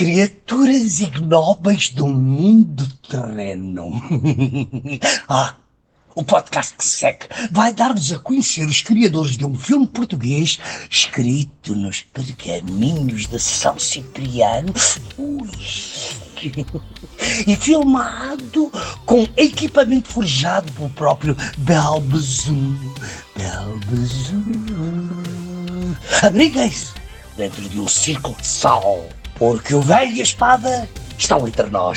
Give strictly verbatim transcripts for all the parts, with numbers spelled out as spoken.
Criaturas ignóbeis do mundo terreno. Ah, o podcast que segue vai dar-vos a conhecer os criadores de um filme português escrito nos pergaminhos de São Cipriano. Ui. E filmado com equipamento forjado pelo próprio Belbezum. Belbezum. Abriguem-se dentro de um círculo de sal, porque o velho e a espada estão entre nós.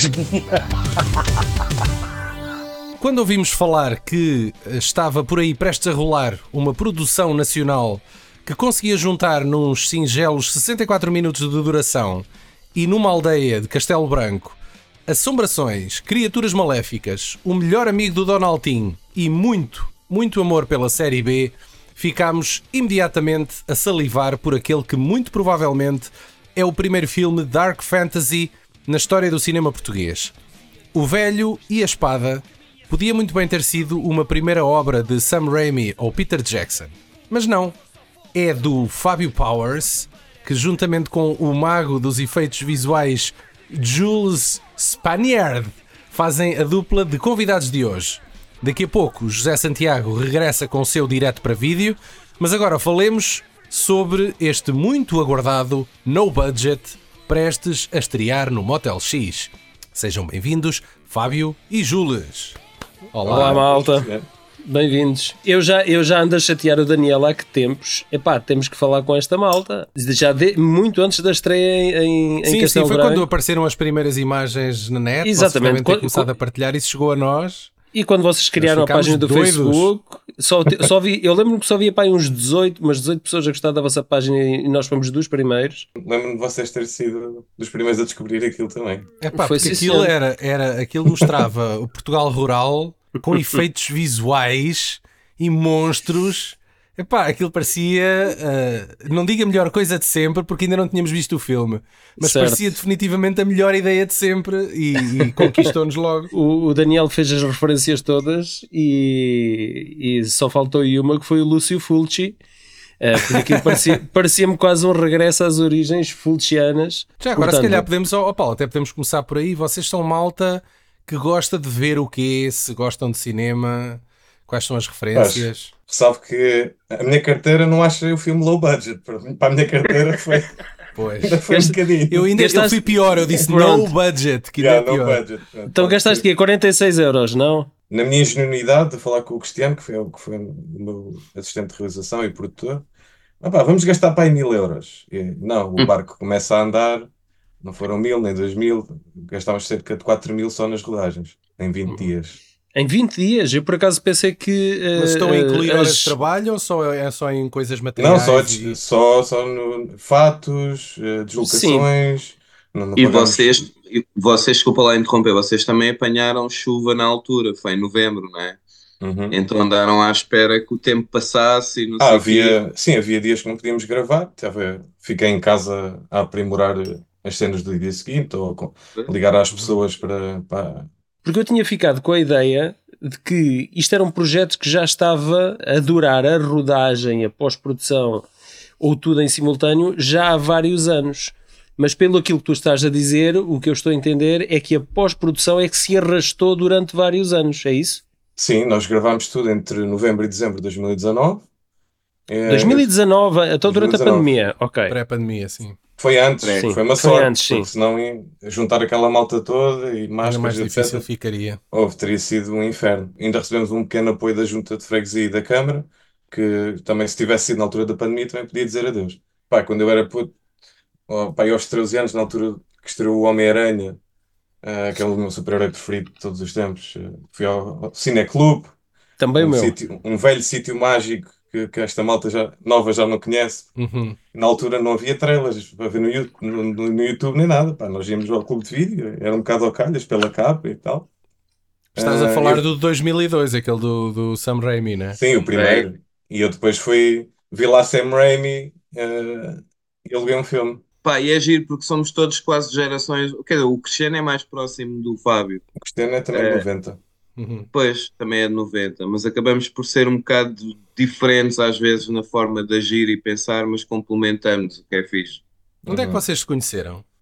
Quando ouvimos falar que estava por aí prestes a rolar uma produção nacional que conseguia juntar nos singelos sessenta e quatro minutos de duração e numa aldeia de Castelo Branco assombrações, criaturas maléficas, o melhor amigo do Donaldinho e muito, muito amor pela série B, ficámos imediatamente a salivar por aquele que muito provavelmente é o primeiro filme Dark Fantasy na história do cinema português. O Velho e a Espada podia muito bem ter sido uma primeira obra de Sam Raimi ou Peter Jackson, mas não. É do Fábio Powers, que juntamente com o mago dos efeitos visuais Jules Spaniard fazem a dupla de convidados de hoje. Daqui a pouco José Santiago regressa com o seu direto para vídeo, mas agora falemos sobre este muito aguardado No Budget, prestes a estrear no Motel X. Sejam bem-vindos, Fábio e Jules. Olá, Olá malta. Bem-vindos. Eu já, eu já ando a chatear o Daniel há que tempos. Epá, temos que falar com esta malta. Já de, muito antes da estreia em, em sim, Castelo Sim, foi Branco. quando apareceram as primeiras imagens na net. Exatamente. Vocês devem ter começado a partilhar, isso chegou a nós. E quando vocês criaram a página do doidos. Facebook, só, só vi, eu lembro-me que só via para aí uns dezoito, umas dezoito pessoas a gostar da vossa página e nós fomos dos primeiros. Lembro-me de vocês terem sido dos primeiros a descobrir aquilo também. É pá, porque aquilo, era, era, aquilo mostrava o Portugal rural com efeitos visuais e monstros. Epá, aquilo parecia, uh, não digo a melhor coisa de sempre, porque ainda não tínhamos visto o filme, mas certo. Parecia definitivamente a melhor ideia de sempre e, e conquistou-nos logo. O, o Daniel fez as referências todas e, e só faltou aí uma que foi o Lúcio Fulci, uh, porque aquilo parecia, parecia-me quase um regresso às origens fulcianas. Já agora, portanto, se calhar podemos, oh, Paulo, até podemos começar por aí. Vocês são malta que gosta de ver o quê? Se gostam de cinema, quais são as referências? Mas, sabe que a minha carteira não acha o filme low budget. Para a minha carteira foi, pois. ainda foi este, um bocadinho. Eu ainda gastaste... eu fui pior, eu disse no budget. Que yeah, ainda é no budget. Pronto, então gastaste que quarenta e seis euros, não? Na minha ingenuidade de falar com o Cristiano, que foi, que foi o meu assistente de realização e produtor, ah, pá, vamos gastar para aí mil euros. E, não, o barco começa a andar, não foram mil nem dois mil, gastávamos cerca de quatro mil só nas rodagens, em vinte uhum. dias. Em vinte dias? Eu por acaso pensei que... Uh, Mas estão a incluir uh, horas as... de trabalho ou só, é só em coisas materiais? Não, só, e... só, só no fatos, uh, deslocações... Não, não e pagamos... vocês, vocês, desculpa lá interromper, vocês também apanharam chuva na altura, foi em novembro, não é? Uhum. Então andaram à espera que o tempo passasse e não ah, sei havia, quê. Sim, havia dias que não podíamos gravar, fiquei em casa a aprimorar as cenas do dia seguinte ou ligar às pessoas para... para... Porque eu tinha ficado com a ideia de que isto era um projeto que já estava a durar a rodagem, a pós-produção ou tudo em simultâneo já há vários anos. Mas pelo aquilo que tu estás a dizer, o que eu estou a entender é que a pós-produção é que se arrastou durante vários anos, é isso? Sim, nós gravámos tudo entre novembro e dezembro de dois mil e dezanove. dois mil e dezanove, então durante dois mil e dezanove. A pandemia, ok. Pré-pandemia, sim. Foi antes, sim, foi uma foi sorte, antes, sim. Senão ia juntar aquela malta toda e máscaras, mais difícil etcétera. Ficaria. Houve, teria sido um inferno. Ainda recebemos um pequeno apoio da Junta de Freguesia e da Câmara, que também se tivesse sido na altura da pandemia também podia dizer adeus. Pá, quando eu era puto, oh, pá, aos treze anos, na altura que estreou o Homem-Aranha, uh, aquele meu super-herói preferido de todos os tempos, uh, fui ao, ao Cineclube, também um, o meu. Sítio, um velho sítio mágico que, que esta malta já, nova já não conhece. Uhum. Na altura não havia trailers para ver no YouTube, no, no YouTube nem nada. Pá, nós íamos ao clube de vídeo, era um bocado ao calhas pela capa e tal. Estás uh, a falar eu... do dois mil e dois, aquele do, do Sam Raimi, né? Sim, o primeiro. É. E eu depois fui, vi lá Sam Raimi uh, e aluguei um filme. Pá, e é giro porque somos todos quase gerações. Quer dizer, o Cristiano é mais próximo do Fábio. O Cristiano é também de é. noventa. Uhum. Pois, também é de noventa, mas acabamos por ser um bocado diferentes às vezes na forma de agir e pensar, mas complementamos, o que é fixe. Onde uhum. é que vocês se conheceram?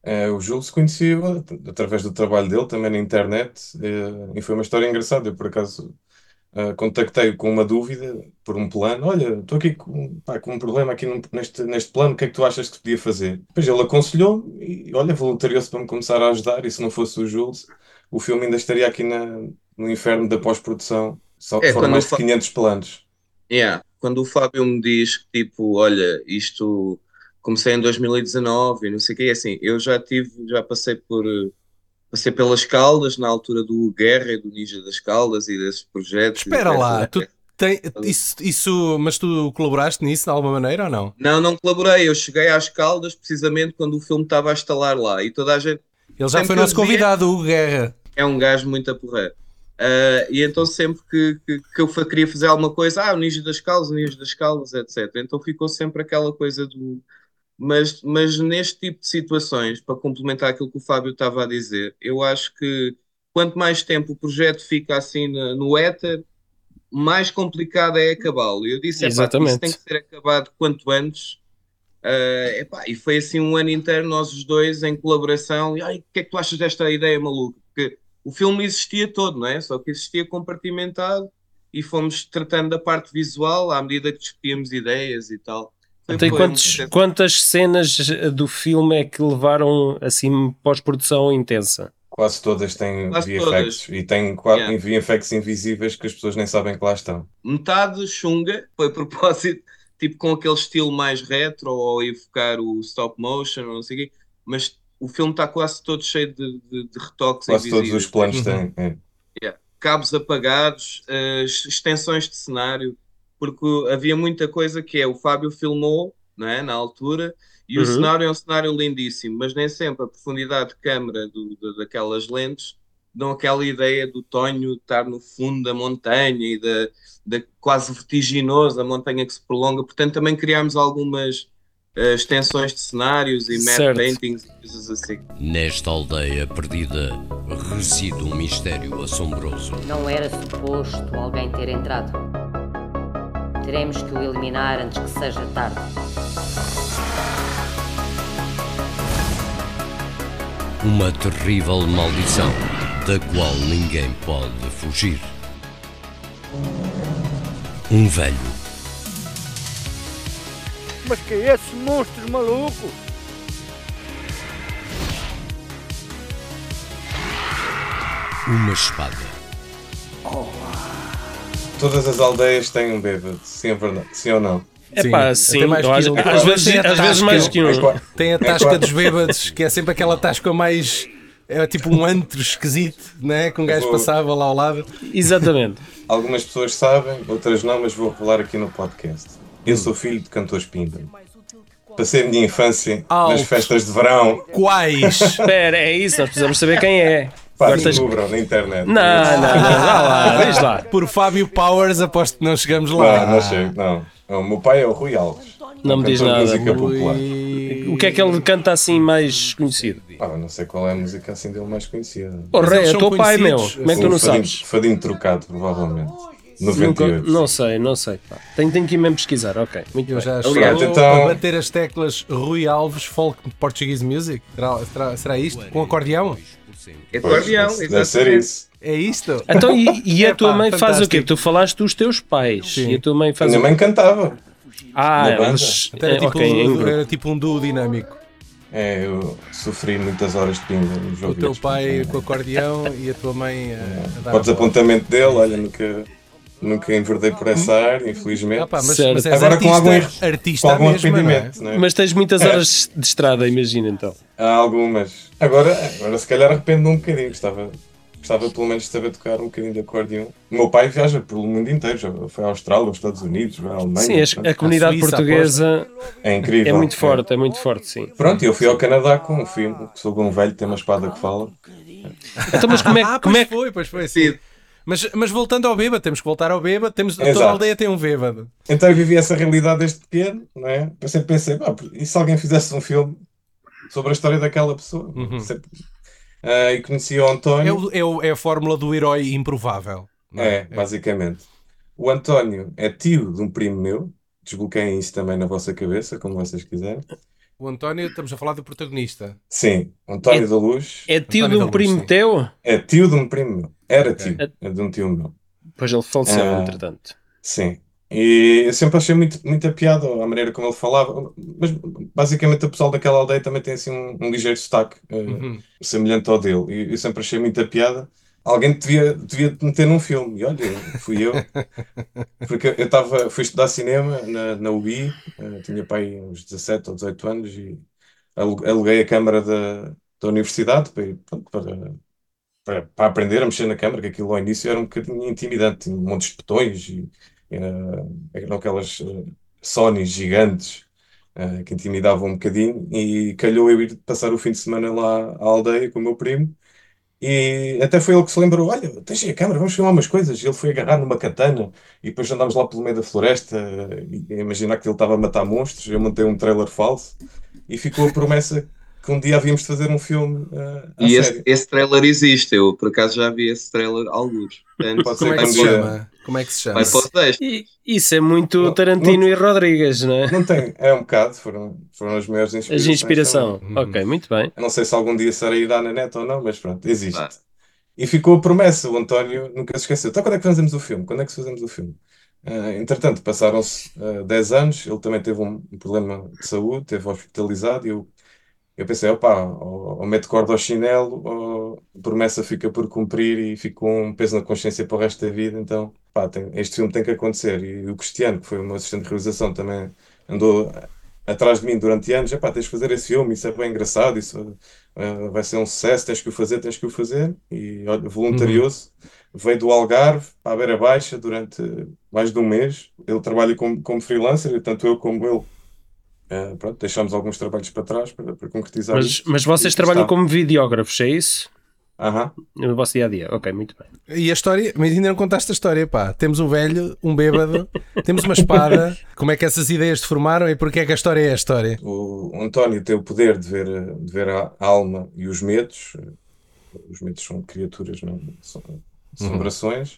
É, o Júlio se conhecia através do trabalho dele, também na internet, é, e foi uma história engraçada. Eu, por acaso, Uh, contactei-o com uma dúvida por um plano. Olha, estou aqui com, pá, com um problema aqui num- neste, neste plano, o que é que tu achas que podia fazer? Depois ele aconselhou-me e, olha, voluntariou-se para me começar a ajudar. E se não fosse o Jules, o filme ainda estaria aqui na, no inferno da pós-produção. Só, É, foram quando o, mais de Fá- quinhentos planos. yeah, quando o Fábio me diz que, tipo, olha, isto comecei em dois mil e dezanove e não sei o que, é assim, eu já tive, já passei por, eh, passei pelas Caldas, na altura do Guerra e do Ninja das Caldas e desses projetos e Espera lá, dessa... tu tem, isso, isso, mas tu colaboraste nisso de alguma maneira ou não? Não, não colaborei, eu cheguei às Caldas precisamente quando o filme estava a estalar lá e toda a gente, Ele já sempre foi que eu nosso dizia, convidado, o Hugo Guerra. é um gajo muito a porrer. Uh, e então sempre que, que, que eu fa- queria fazer alguma coisa, ah, o Ninja das Caldas, o Ninja das Caldas, etcétera. Então ficou sempre aquela coisa do... Mas, mas neste tipo de situações, para complementar aquilo que o Fábio estava a dizer, eu acho que quanto mais tempo o projeto fica assim na- no éter, mais complicado é acabá-lo. E eu disse, epá, isso tem Exatamente. que ser acabado quanto antes. Uh, epá, e foi assim um ano inteiro, nós os dois em colaboração. E ai, o que é que tu achas desta ideia maluca? Porque o filme existia todo, não é? Só que existia compartimentado e fomos tratando da parte visual à medida que discutíamos ideias e tal. Foi, Então, e foi um quantos, processo. quantas cenas do filme é que levaram assim pós-produção intensa? Quase todas têm Quase V F X todas. e têm qua- Yeah. V F X invisíveis que as pessoas nem sabem que lá estão. Metade chunga, foi a propósito, tipo com aquele estilo mais retro ou evocar o stop motion ou não sei o quê, mas o filme está quase todo cheio de, de, de retoques Quase todos os invisíveis. planos Uhum. têm. É. Yeah. Cabos apagados, as extensões de cenário, porque havia muita coisa que é o Fábio filmou, não é, na altura, e o Uhum. cenário é um cenário lindíssimo, mas nem sempre a profundidade de câmara do, do- daquelas lentes dão aquela ideia do Tonho estar no fundo da montanha e da, da quase vertiginoso, a montanha que se prolonga. Portanto, também criámos algumas eh, extensões de cenários e matte Certo. paintings e coisas assim. Nesta aldeia perdida reside um mistério assombroso. Não era suposto alguém ter entrado. Teremos que o eliminar antes que seja tarde. Uma terrível maldição da qual ninguém pode fugir. Um velho, Mas que é esse monstro maluco? uma espada, Todas as aldeias têm um bêbado, sim, é verdade. Sim ou não? É pá, Sim, sim, até mais eu que acho- um. às vezes, Tem a às vezes tasca. mais que um. É qua- Tem a É tasca quase- dos bêbados, que é sempre aquela tasca mais. É tipo um antro esquisito, né? Que um gajo Vou- passava lá ao lado. Exatamente. Algumas pessoas sabem, outras não, mas vou falar aqui no podcast. Eu sou filho de cantores Pimba. Passei a minha infância Alto. nas festas de verão. Quais? Espera, é isso, nós precisamos saber quem é. Pá, Agora tens- descubram na internet. Não, não, não, vá lá, diz lá. Por Fábio Powers, aposto que não chegamos lá. Não, não sei, não. O meu pai é o Rui Alves. Não me um diz cantor de nada. música popular. Ui. O que é que ele canta assim mais conhecido? Ah, não sei qual é a música assim dele mais conhecida. Porra, eles é são o teu pai, meu. conhecidos, Como é que tu Um não fadinho, sabes? fadinho trocado, provavelmente. noventa Nunca- e oito. não sei, não sei. Pá. Tenho, tenho que ir mesmo pesquisar, ok. Muito Eu bem. já Aliás, estou então- a bater as teclas Rui Alves Folk Portuguese Music. Será, será, será isto? Com acordeão? É Pois, acordeão, deve- deve ser exatamente. isso. É isto? Então, e, e a Epá, tua mãe faz o quê? fantástico. Tu falaste dos teus pais. Sim. E a tua mãe A faz minha o quê? mãe cantava. Ah, na banda. eles. Então era, é, tipo ok, em um, grupo. era tipo um duo dinâmico. É, eu sofri muitas horas de pinga nos O jogos. teu pai com o acordeão e a tua mãe a, a dar Para o a desapontamento dele, olha, nunca, nunca enverdei por essa área, infelizmente. Ah, pá, mas, Certo. mas és Agora com artista, algum arre- artista Com algum mesmo, não é? arrependimento, não é? Mas tens muitas horas de estrada, imagina então. Há algumas. Agora, agora se calhar arrependo-me um bocadinho. Gostava, gostava pelo menos de saber tocar um bocadinho de acordeão. O meu pai viaja pelo mundo inteiro. Já foi à Austrália, aos Estados Unidos, à Alemanha. Sim, as- a comunidade Suíça, portuguesa É incrível. é muito forte, é muito forte, sim. Pronto, eu fui ao Canadá com um filme. Sou um velho, tem uma espada que fala. Então, mas como é, Ah, que- como pois é que. foi, pois foi. Sim. Mas, mas voltando ao bêbado, temos que voltar ao bêbado. Temos, toda Exato. a aldeia tem um bêbado. Então eu vivi essa realidade desde pequeno, não é? Eu sempre pensei, pá, e se alguém fizesse um filme sobre a história daquela pessoa? Uhum. Sempre- Ah, e conheci o É, António. o- é, o- é a fórmula do herói improvável. não É, basicamente. O António é tio de um primo meu. Desbloqueiem isso também na vossa cabeça, como vocês quiserem. O António, estamos a falar do protagonista. Sim, António É- da Luz É tio António de um da Luz, primo sim. teu? é tio de um primo meu. Era Ok. tio, é de um tio meu. Pois ele faleceu, Ah. entretanto. Sim. E eu sempre achei muito, muita piada a maneira como ele falava, mas basicamente o pessoal daquela aldeia também tem assim um, um ligeiro sotaque eh, Uhum. semelhante ao dele. E eu sempre achei muita piada. Alguém te devia, devia te meter num filme. E olha, fui eu. Porque eu estava, fui estudar cinema na, na U I, eh, tinha pai uns dezassete ou dezoito anos e alu- aluguei a câmara da, da universidade para, ir, pronto, para, para, para aprender a mexer na câmara, que aquilo ao início era um bocadinho intimidante, tinha montes de botões e, e era- eram aquelas eh, Sonys gigantes eh, que intimidavam um bocadinho e calhou eu ir passar o fim de semana lá à aldeia com o meu primo e até foi ele que se lembrou, olha, tens aí a câmara, vamos filmar umas coisas. E ele foi agarrar numa katana e depois andámos lá pelo meio da floresta e, e imaginar que ele estava a matar monstros. Eu montei um trailer falso e ficou a promessa que um dia havíamos de fazer um filme eh, a E esse, sério. esse trailer existe, eu por acaso já vi esse trailer alguns. Portanto, Pode Como ser é que que um se dia... chama? Como é que se chama? vai para o texto. E isso é muito Não- Tarantino não- e Rodrigues, não é? Não tem, é um bocado, foram, foram as maiores As inspirações inspiração. também. Uhum. Ok, muito bem. Eu não sei se algum dia sairá na net ou não, mas pronto, existe. Ah. E ficou a promessa, o António nunca se esqueceu. Então quando é que fazemos o filme? Quando é que fazemos o filme? Ah, entretanto, passaram-se ah, dez anos, ele também teve um, um problema de saúde, teve hospitalizado e eu, eu pensei, opá, ou, ou mete corda ao chinelo ou a promessa fica por cumprir e ficou um peso na consciência para o resto da vida, então pá, tem- este filme tem que acontecer. E o Cristiano, que foi o meu assistente de realização, também andou atrás de mim durante anos, epá, tens de fazer esse filme, isso é bem engraçado, isso ah, vai ser um sucesso, tens que o fazer, tens que o fazer, e olha, voluntariou-se, veio do Algarve para a Beira Baixa durante mais de um mês, ele trabalha como, como freelancer, e tanto eu como ele, ah, pronto, deixámos alguns trabalhos para trás para, para concretizar Mas, isto. mas E vocês aqui trabalham está. como videógrafos, é isso? Aham. No vosso dia a dia. Ok, muito bem. E a história, mas ainda não contaste a história, pá. Temos um velho, um bêbado, temos uma espada. Como é que essas ideias se formaram e porque é que a história é a história? O António tem o poder de ver, de ver a alma e os medos. Os medos são criaturas, não é? São assombrações.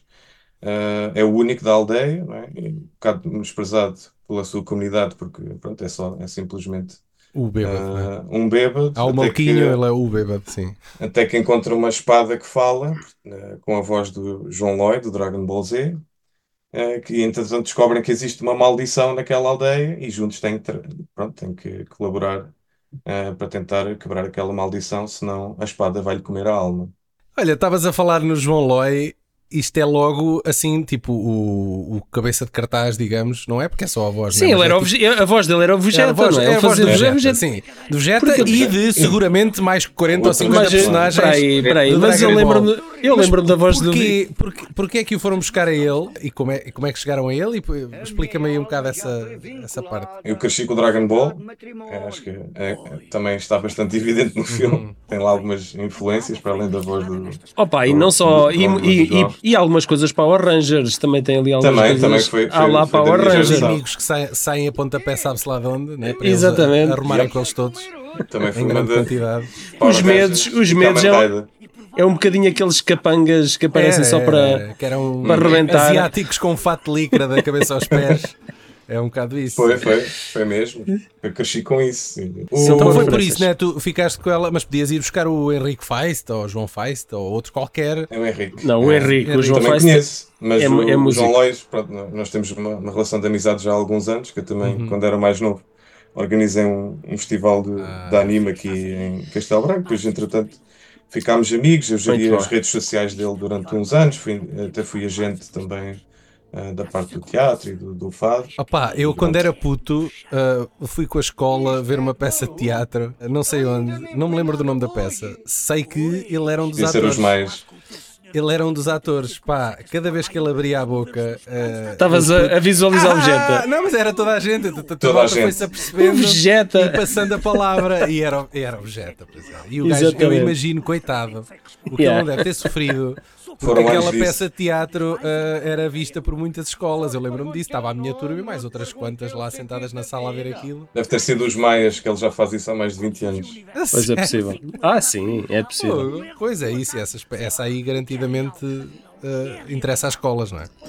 Ah, é o único da aldeia, não é? E um bocado menosprezado pela sua comunidade, porque pronto, é só, é simplesmente O bêbado, não é? ah, um bêbado. Há o até Malquinho, que, ele é o bêbado, sim. até que encontra uma espada que fala, ah, com a voz do João Lloyd, do Dragon Ball Z. ah, que entretanto descobrem que existe uma maldição naquela aldeia e juntos têm que, tra- pronto, têm que colaborar ah, para tentar quebrar aquela maldição, senão a espada vai-lhe comer a alma. Olha, estavas a falar no João Loi. Isto é logo assim, tipo o, o cabeça de cartaz, digamos, não é? Porque é só a voz. Sim, não é? ele Mas era é o Vege- a voz dele era o tipo- Vegeta, era a voz, não é? é Ele a voz do fazia Vegeta, Vegeta. sim. Do Vegeta Porque- e de seguramente mais quarenta ou cinquenta Mas, personagens. Peraí, peraí, do mas eu Dragon Ball. lembro-me eu Mas lembro da voz do porquê, porquê, porquê é que o foram buscar a ele e como é, como é que chegaram a ele? E, pô, explica-me aí um bocado essa, essa parte. Eu cresci com o Dragon Ball, é, acho que é- é- também está bastante evidente no filme. Tem lá algumas influências para além da voz do. Opa, e do- não só. do- E, do- e, do João. e, e algumas coisas Power Rangers. Também tem ali algumas Também, coisas. também foi- Há foi- lá foi da Power minha Rangers. geração. Amigos que saem, saem a pontapé, sabe-se lá de onde, né? Para Exatamente. eles a- arrumarem Yep. com eles todos Também foi em uma grande da. quantidade. Power Os medos- Rangers os e medos Kamen é- Rider. É um bocadinho aqueles capangas que aparecem Era, só para. era, que eram para arrebentar. asiáticos com fato de licra da cabeça aos pés. É um bocado isso. Foi, foi, foi mesmo. Eu cresci com isso. São Então boas foi por referências. isso, né? Tu ficaste com ela, mas podias ir buscar o Henrique Feist ou o João Feist ou outro qualquer. É o Henrique. Não, o É. Henrique, o Henrique João Também Feist. conheço, mas é o, mu- é o músico. João Lois, pronto, nós temos uma, uma relação de amizade já há alguns anos, que eu também, Uhum. quando era mais novo, organizei um, um festival de, Ah. de anime aqui em Castelo Branco, depois entretanto ficámos amigos, eu geria Muito as bom. redes sociais dele durante uns anos, fui, até fui agente também ah, da parte do teatro e do, do fado. Opá, eu quando era puto uh, fui com a escola ver uma peça de teatro, não sei onde, não me lembro do nome da peça. Sei que ele era um dos Devia ser atores. os mais... Ele era um dos atores, pá, cada vez que ele abria a boca. uh, Estavas eu- a, a visualizar o Ah, Vegeta. não, mas era toda a gente, toda, Toda a a gente. foi-se O apercebendo Vegeta. e passando a palavra e era, o- e era o Vegeta, pois é. E o gajo, eu Exatamente. imagino, coitado, o que Yeah. ele não deve ter sofrido. Porque Foram aquela anos disso. peça de teatro ah, era vista por muitas escolas, eu lembro-me disso, estava a minha turma e mais outras quantas lá sentadas na sala a ver aquilo. Deve ter sido os Maias, que ele já faz isso há mais de vinte anos. Pois é possível. Ah, sim, é possível. Pô, Pois é isso, essa, espe- essa aí garantidamente ah, interessa às escolas, não é?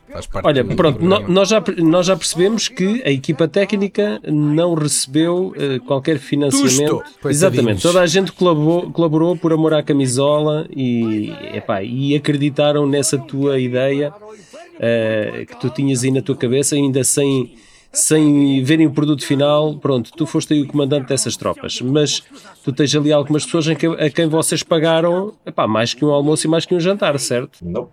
Faz parte Olha, do pronto, programa. no- nós já, nós já percebemos que a equipa técnica não recebeu eh, qualquer financiamento. Tusto, coitadinhos. Exatamente, toda a gente colaborou, colaborou por amor à camisola e, epá, e acreditaram nessa tua ideia eh, que tu tinhas aí na tua cabeça, ainda sem, sem verem o produto final. Pronto, tu foste aí o comandante dessas tropas, mas tu tens ali algumas pessoas em que, a quem vocês pagaram, epá, mais que um almoço e mais que um jantar, certo? Não.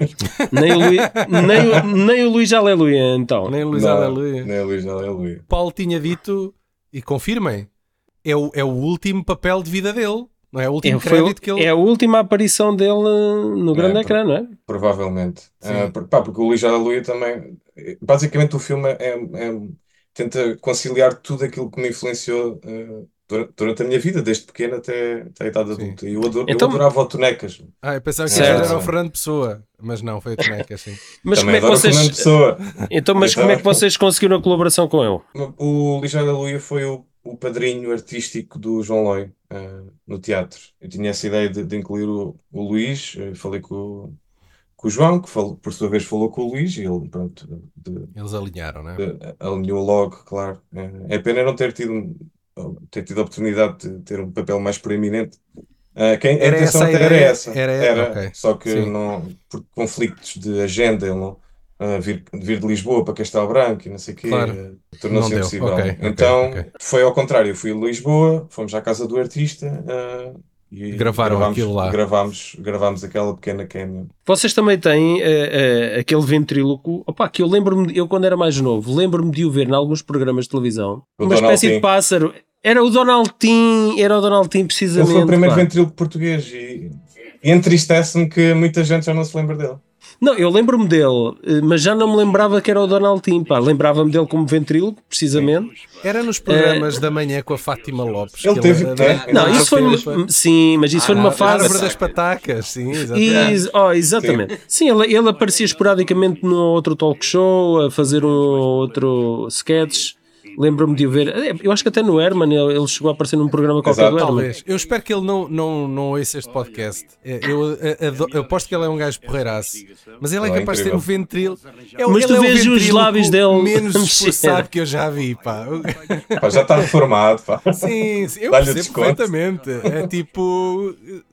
Nem o, Luís, nem, o- nem o Luís Aleluia, então. Nem Luís Não, Aleluia. nem Luís Aleluia. Paulo tinha dito, e confirmem, é o, é o último papel de vida dele, não é? O último É, foi, crédito que ele... é a última aparição dele no grande É, ecrã, não é? Provavelmente. Sim. Ah, por- pá, porque o Luís Aleluia também. Basicamente, o filme é, é- tenta conciliar tudo aquilo que me influenciou ah, durante, durante a minha vida, desde pequeno até, até a idade Sim. adulta. E eu, adoro, Então- eu adorava o Tonecas. Ah, eu pensava que Certo. era o Fernando Pessoa, mas não, foi o Toneca, assim. Mas Também como é que adoro o Fernando vocês. Pessoa. Então, mas Então- como é que vocês conseguiram a colaboração com ele? O Luís Aleluia foi o, o padrinho artístico do João Loi ah, no teatro. Eu tinha essa ideia de, de incluir o, o Luís, eh, falei com, o- com o João, que falou, por sua vez falou com o Luís, e ele, pronto, de- Eles alinharam, não é? de- alinhou logo, claro. É é pena não ter tido, ter tido a oportunidade de ter um papel mais preeminente. Ah, quem, a Era intenção essa a até era ideia? essa. Era- ok. Só que Sim. não, por conflitos de agenda, ele não, ah, vir, vir de Lisboa para Castelo Branco e não sei o quê, Claro. ah, tornou-se Não deu. impossível. Ok, ok, Então ok. foi ao contrário, eu fui a Lisboa, fomos à casa do artista ah, e Gravaram gravámos, aquilo lá. Gravámos, gravámos aquela pequena cameo. Vocês também têm eh, eh, aquele ventríloco, opa, que eu lembro-me, eu quando era mais novo, lembro-me de o ver em alguns programas de televisão, O uma Donald espécie de Tim. pássaro. Era o Donaldinho, era o Donaldinho Ele precisamente. foi o primeiro pá. ventríloco português e, e entristece-me que muita gente já não se lembra dele. Não, eu lembro-me dele, eh, mas já não me lembrava que era o Donaldinho, pá. Lembrava-me dele como ventríloco, precisamente. Era nos programas da manhã com a Fátima Lopes. Ele que teve- era- é, Não, Ah, isso foi sim, numa, sim, mas isso foi numa A fase. Árvore das Patacas, sim, exatamente. Ex- oh, exatamente. Sim, ele, ele aparecia esporadicamente num outro talk show, a fazer um outro sketch. Lembro-me de o ver. É, eu acho que até no Herman ele, ele chegou a aparecer num programa qualquer Exato. do Herman. Talvez. Eu espero que ele não, não, não ouça este podcast. É, Eu, eu, ado- eu aposto que ele é um gajo porreiraço. Mas ele é Ele é capaz de ter um incrível. ventrilo. É, o- Mas ele tu é o vês os ventríloco lábios dele menos a esforçado mexer. que eu já vi, pá. Pá, já está reformado, pá. Sim, sim, eu Dá-lhe percebo desconto. perfeitamente. É tipo.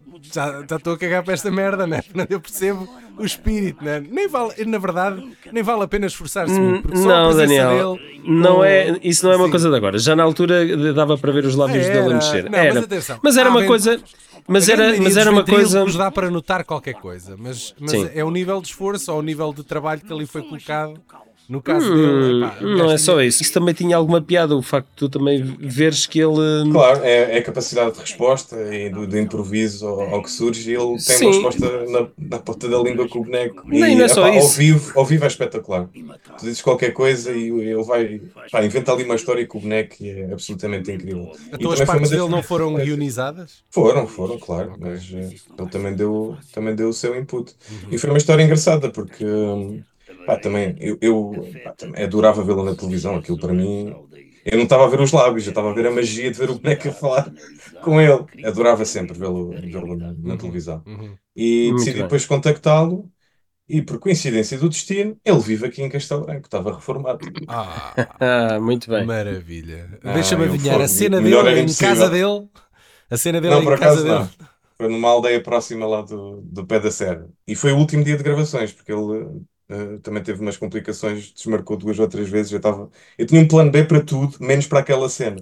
Já já estou a cagar para esta merda, né? Portanto, eu percebo o espírito, né? Nem vale, na verdade, nem vale a pena esforçar-se muito. Porque só a Não, presença Daniel, dele não com- é, isso não é uma Sim. coisa de agora. Já na altura dava para ver os lábios dele a Era. mexer. Não, Era. mas atenção, Mas era há uma vent- coisa. Mas A grande era, maioria mas dos era uma coisa. ventrílocos dá para notar qualquer coisa, mas, mas Sim. é o nível de esforço ou o nível de trabalho que ali foi colocado. No caso Hum, dele, epá, o não gajo é só tinha- isso. Isso também tinha alguma piada, o facto de tu também veres que ele. Claro, é, é a capacidade de resposta e do, do improviso ao, ao que surge. E ele tem Sim. uma resposta na, na ponta da língua com o boneco. Não, e e não é só epá, ao, isso. vivo, ao vivo é espetacular. Tu dizes qualquer coisa e ele vai, pá, inventa ali uma história com o boneco e é absolutamente incrível. E Então as também foi partes uma dele das- não foram guionizadas? Foram, foram, claro, mas eh, ele também deu, também deu o seu input. E foi uma história engraçada, porque hum, pá, também eu, eu pá, também adorava vê-lo na televisão. Aquilo para mim, eu não estava a ver os lábios, eu estava a ver a magia de ver o boneco a falar com ele. Adorava sempre vê-lo vê-lo na, na televisão. Uhum. E Muito decidi bem. depois contactá-lo. E por coincidência do destino, ele vive aqui em Castelo Branco, estava reformado. Ah, Ah, muito bem. maravilha. Ah, Deixa-me eu adivinhar, fui- a cena melhor dele era em impossível. casa dele? A cena dele Não, em por casa acaso dele? não. Foi numa aldeia próxima lá do, do pé da serra. E foi o último dia de gravações, porque ele eh, também teve umas complicações, desmarcou duas ou três vezes. Eu, tava, eu tinha um plano B para tudo, menos para aquela cena.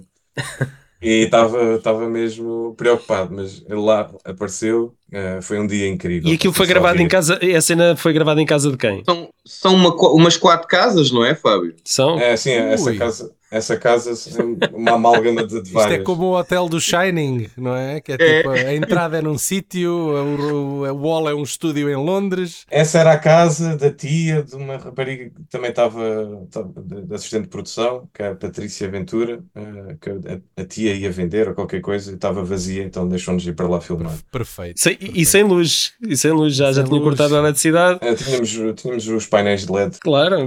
E estava estava mesmo preocupado, mas ele lá apareceu, eh, foi um dia incrível. E aquilo foi Só gravado rir. em casa. A cena foi gravada em casa de quem? São, são uma co- umas quatro casas, não é, Fábio? São? É, sim, essa Ui. casa, essa casa é uma amálgama de, de Isto várias. é como o hotel do Shining, não é? Que é É. tipo, a entrada é num sítio, o, o, a wall é um estúdio em Londres. Essa era a casa da tia de uma rapariga que também estava estava de de assistente de produção, que é a Patrícia Ventura, eh, que a, a tia ia vender ou qualquer coisa e estava vazia, então deixou-nos ir para lá filmar. Perfeito. Sem- e sem luz. E sem luz, já, já Sem tinha luz. cortado a eletricidade. Eh, tínhamos, tínhamos os painéis de L E D. Claro.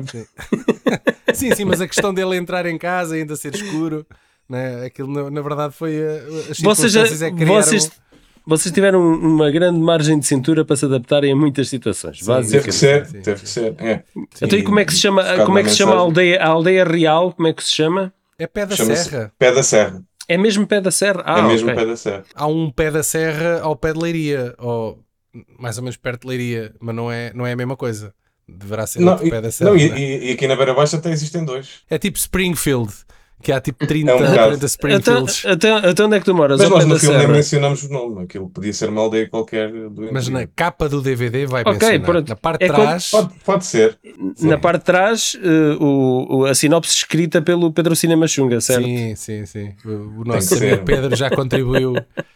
Sim, sim, mas a questão dele entrar em casa e ainda ser escuro, né? Aquilo na, na verdade foi a- as Vocês, já, circunstâncias é que criaram vocês, vocês tiveram uma grande margem de cintura para se adaptarem a muitas situações. Sim, Teve que basicamente. ser, sim, teve sim. que ser. É. Então, e como é que se chama, Focado como é que na se chama a mensagem. aldeia, a aldeia real? Como é que se chama? É pé da Chama-se serra. Pé da Serra. É mesmo pé da serra? Ah, é mesmo ok. Pé da Serra. Há um pé da serra ao pé de Leiria, ou mais ou menos perto de Leiria, mas não é, não é a mesma coisa. Deverá ser Não, outro e, pé da serra. não, e, né? e- e aqui na Beira Baixa até existem dois. É tipo Springfield, que há tipo trinta, É um bocado. quarenta Até, Springfields. até, até onde é que tu moras? Mas Ao nós pé no da filme nem serra. mencionamos o nome. Aquilo podia ser uma aldeia qualquer do Mas na interior. capa do D V D vai Ok, mencionar. pronto. Na parte de É quando- trás, Pode, pode ser. Na parte de trás, eh, o, o- a sinopse escrita pelo Pedro Cinema Xunga, certo? sim, sim, sim. O, o que nosso ser. amigo Pedro já contribuiu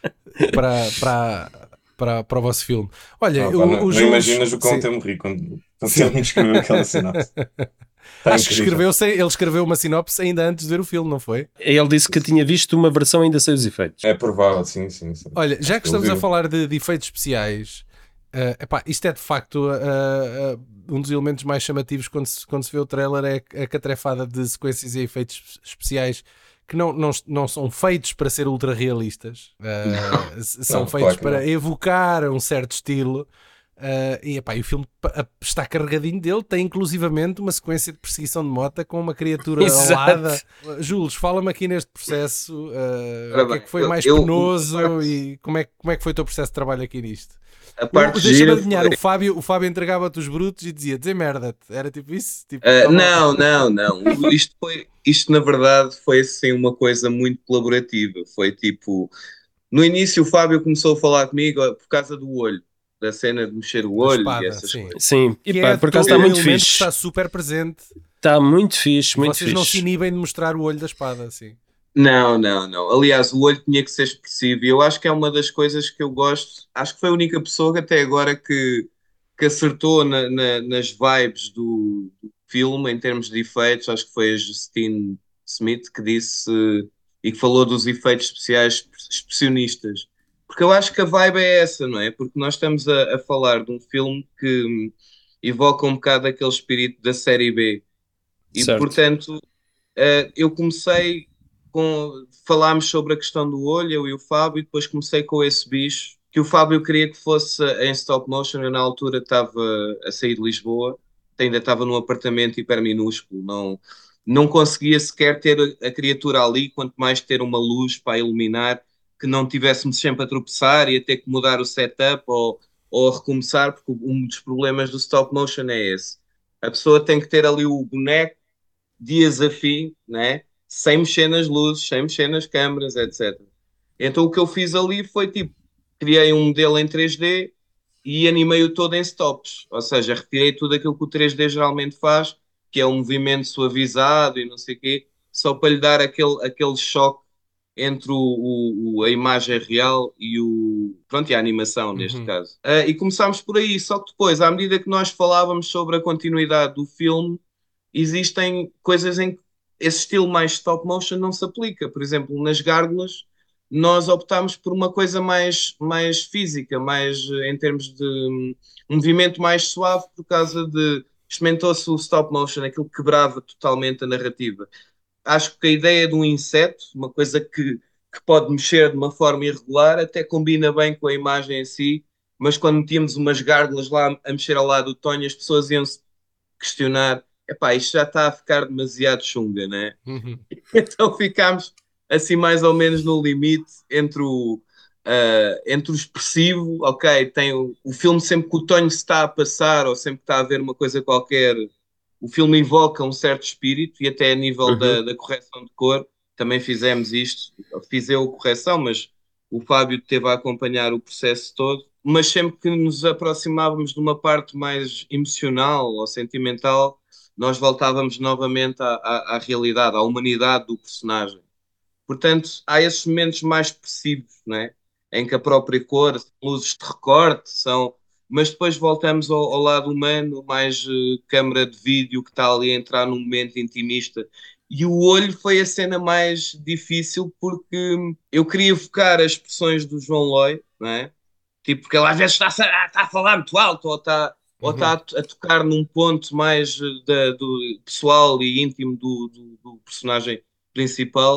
para, para, para, para o vosso filme. Olha, Não, pá, o, não, o não Jules- imaginas o quão sim. até morri quando, quando ele me escreveu aquela sinopse. Está Acho que incrível. escreveu, sem- ele escreveu uma sinopse ainda antes de ver o filme, não foi? Ele disse que tinha visto uma versão ainda sem os efeitos. É provável, sim, sim. sim. Olha, já Acho que ele estamos a viu. falar de, de efeitos especiais, eh, epá, isto é de facto eh, eh, um dos elementos mais chamativos quando se, quando se vê o trailer, é a catrefada de sequências e efeitos especiais que não, não, não são feitos para ser ultra realistas, eh, s- são Não, feitos claro que para não. evocar um certo estilo. eh, e, epá, e o filme pa- está carregadinho dele, tem inclusivamente uma sequência de perseguição de moto com uma criatura Exato. alada. Jules, fala-me aqui neste processo, eh, Ora o que é bem, que foi eu- mais eu- penoso a parte- e como é, que- como é que foi o teu processo de trabalho aqui nisto? A O- parte Deixa-me gira adivinhar, foi- o Fábio, o Fábio entregava-te os brutos e dizia desemmerda-te, era tipo isso? Tipo, Ah, toma- não, não, não. Isto foi, isto na verdade foi assim uma coisa muito colaborativa. Foi tipo, no início o Fábio começou a falar comigo ó, por causa do olho, da cena de mexer o Da olho espada, e essas sim. coisas. Sim, e Que pá, é por acaso todo está um muito elemento que fixe. está super presente. Está muito fixe, muito Vocês não se fixe. inibem de mostrar o olho da espada, assim. Não, não, não. Aliás, o olho tinha que ser expressivo e eu acho que é uma das coisas que eu gosto. Acho que foi a única pessoa que até agora que, que acertou na- na- nas vibes do, do filme em termos de efeitos. Acho que foi a Justine Smith que disse eh, e que falou dos efeitos especiais expressionistas. Porque eu acho que a vibe é essa, não é? Porque nós estamos a, a falar de um filme que hum, evoca um bocado aquele espírito da série B. E, Certo. portanto, Uh, eu comecei com. Falámos sobre a questão do olho, eu e o Fábio, e depois comecei com esse bicho, que o Fábio queria que fosse em stop motion. Eu, na altura, estava a sair de Lisboa, ainda estava num apartamento hiper minúsculo, não, não conseguia sequer ter a, a criatura ali, quanto mais ter uma luz para iluminar, que não tivéssemos sempre a tropeçar e a ter que mudar o setup ou, ou a recomeçar, porque um dos problemas do stop motion é esse. A pessoa tem que ter ali o boneco dias a fim, né? Sem mexer nas luzes, sem mexer nas câmaras, etcétera. Então o que eu fiz ali foi tipo, criei um modelo em três D e animei-o todo em stops, ou seja, retirei tudo aquilo que o três D geralmente faz, que é um movimento suavizado e não sei o quê, só para lhe dar aquele, aquele choque entre o, o- o- a imagem real e, o, pronto, e a animação, neste Uhum. caso. Ah, e começámos por aí, só que depois, à medida que nós falávamos sobre a continuidade do filme, existem coisas em que esse estilo mais stop motion não se aplica. Por exemplo, nas gárgulas, nós optámos por uma coisa mais, mais física, mais eh, em termos de hum, um movimento mais suave, por causa de. Experimentou-se o stop motion, aquilo que quebrava totalmente a narrativa. Acho que a ideia de um inseto, uma coisa que, que pode mexer de uma forma irregular, até combina bem com a imagem em si, mas quando tínhamos umas gárgulas lá a mexer ao lado do Tonho, as pessoas iam-se questionar: epá, isto já está a ficar demasiado chunga, né? Uhum. Então ficámos assim mais ou menos no limite entre o, ah, entre o expressivo, ok, tem o, o filme sempre que o Tonho se está a passar ou sempre que está a ver uma coisa qualquer, o filme invoca um certo espírito e até a nível Uhum. da, da correção de cor também fizemos isto, fiz eu a correção, mas o Fábio esteve a acompanhar o processo todo, mas sempre que nos aproximávamos de uma parte mais emocional ou sentimental, nós voltávamos novamente à, à, à realidade, à humanidade do personagem. Portanto, há esses momentos mais expressivos, né? Em que a própria cor, as luzes de recorte, são. Mas depois voltamos ao, ao lado humano, mais uh, câmara de vídeo que está ali a entrar num momento intimista. E o olho foi a cena mais difícil porque eu queria focar as expressões do João Loi, né? Tipo, porque ele às vezes está a, está a falar muito alto ou está, ou está a, a tocar num ponto mais uh, da, do pessoal e íntimo do, do, do personagem principal.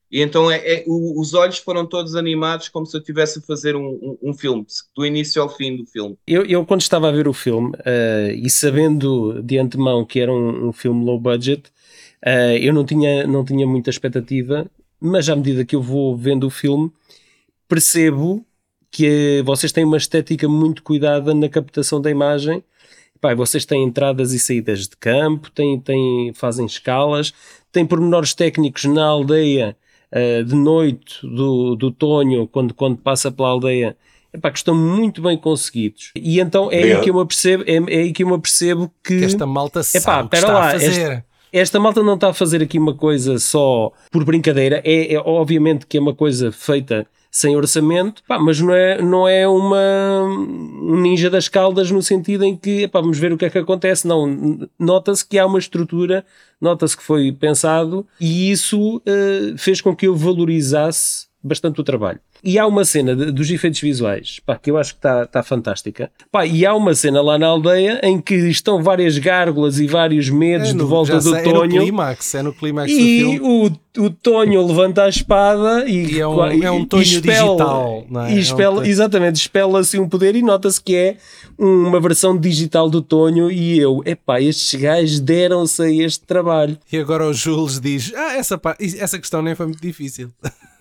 E então é, é- o- os olhos foram todos animados como se eu estivesse a fazer um, um, um filme, do início ao fim do filme. Eu, eu quando estava a ver o filme, eh, e sabendo de antemão que era um, um filme low budget, eh, eu não tinha, não tinha muita expectativa, mas à medida que eu vou vendo o filme, percebo que vocês têm uma estética muito cuidada na captação da imagem. Pá, vocês têm entradas e saídas de campo, têm, têm, fazem escalas, têm pormenores técnicos na aldeia, uh, de noite do, do Tonho, quando, quando passa pela aldeia, epá, que estão muito bem conseguidos. E então é aí que eu me apercebo, é, é aí que eu me apercebo que, Que esta malta epá, sabe o que pera está lá, a fazer. esta, esta malta não está a fazer aqui uma coisa só por brincadeira, é, é obviamente que é uma coisa feita sem orçamento, pá, mas não é, não é uma, um ninja das caldas no sentido em que, epá, vamos ver o que é que acontece. Não, nota-se que há uma estrutura, nota-se que foi pensado, e isso uh, fez com que eu valorizasse bastante o trabalho. E há uma cena de, dos efeitos visuais, pá, que eu acho que está tá fantástica. Pá, e há uma cena lá na aldeia em que estão várias gárgulas e vários medos É no- de volta já do sei, é no Tonho. clímax, é no clímax do E filme. o, o Tonho levanta a espada e, E é um- é um e Tonho espela- digital, não é? E É um espela, Tonho- exatamente, espela-se um poder e nota-se que é uma versão digital do Tonho. E eu, epá, estes gajos deram-se a este trabalho. E agora o Jules diz: Ah, essa, pa- essa questão nem foi muito difícil.